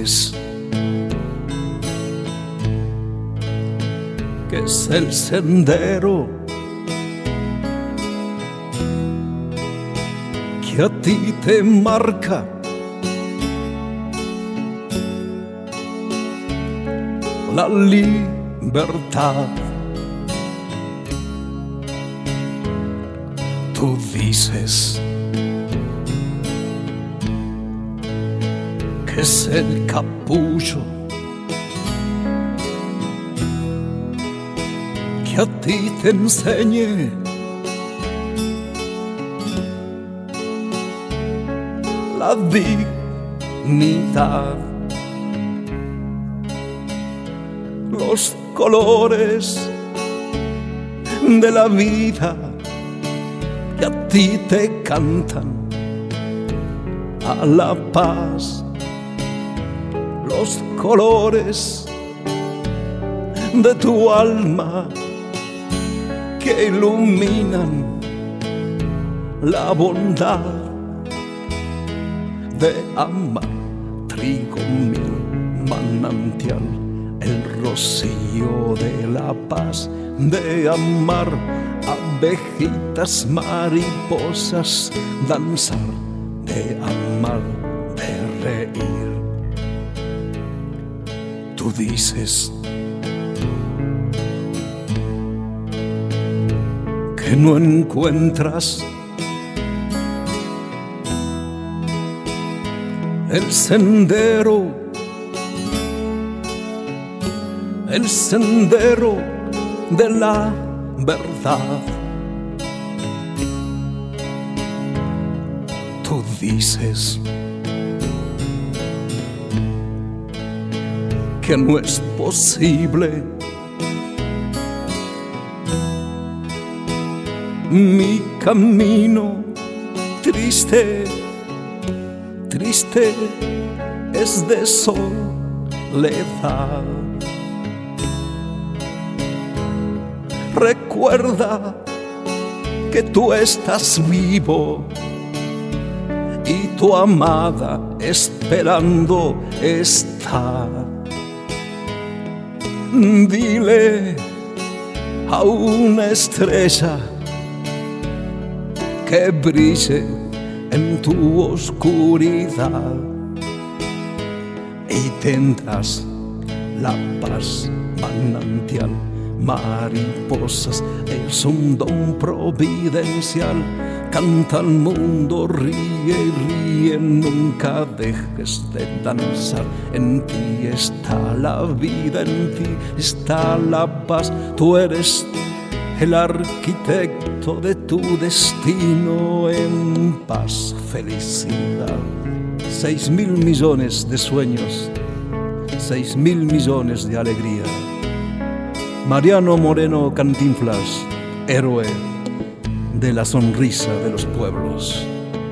dices que es el sendero que a ti te marca la libertad. Tú dices que es el capullo que a ti te enseñe la dignidad, los colores de la vida que a ti te cantan a la paz, los colores de tu alma que iluminan la bondad de amar. Trigo, miel, manantial, el rocío de la paz, de amar, abejitas, mariposas, danzar, de amar, de reír. Tú dices que no encuentras el sendero de la verdad. Tú dices que no es posible mi camino triste, triste es de soledad. Recuerda que tú estás vivo y tu amada esperando está. Dile a una estrella que brille en tu oscuridad y tendrás la paz. Manantial, mariposas, es un don providencial. Canta al mundo, ríe y ríe, nunca dejes de danzar. En ti está la vida, en ti está la paz. Tú eres el arquitecto de tu destino en paz, felicidad. 6.000 millones de sueños, 6.000 millones de alegría. Mariano Moreno Cantinflas, héroe de la sonrisa de los pueblos.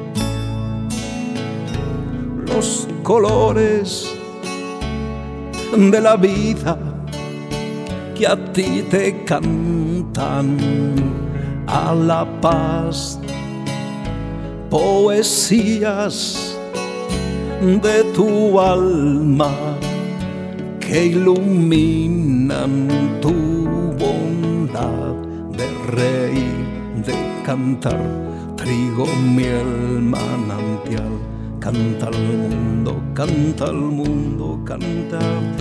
Los colores de la vida que a ti te cantan a la paz, poesías de tu alma que iluminan tu bondad de reír, de cantar. Trigo, miel, manantial, canta al mundo, canta al mundo, canta.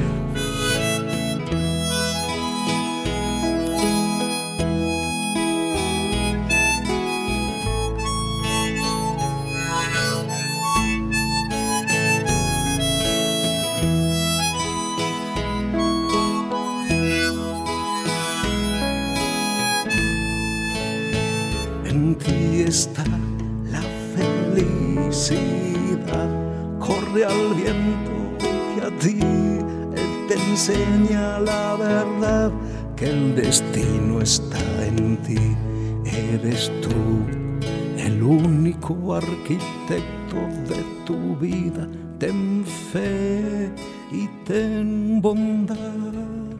En ti está la felicidad, corre al viento que a ti él te enseña la verdad, que el destino está en ti, eres tú el único arquitecto de tu vida. Ten fe y ten bondad.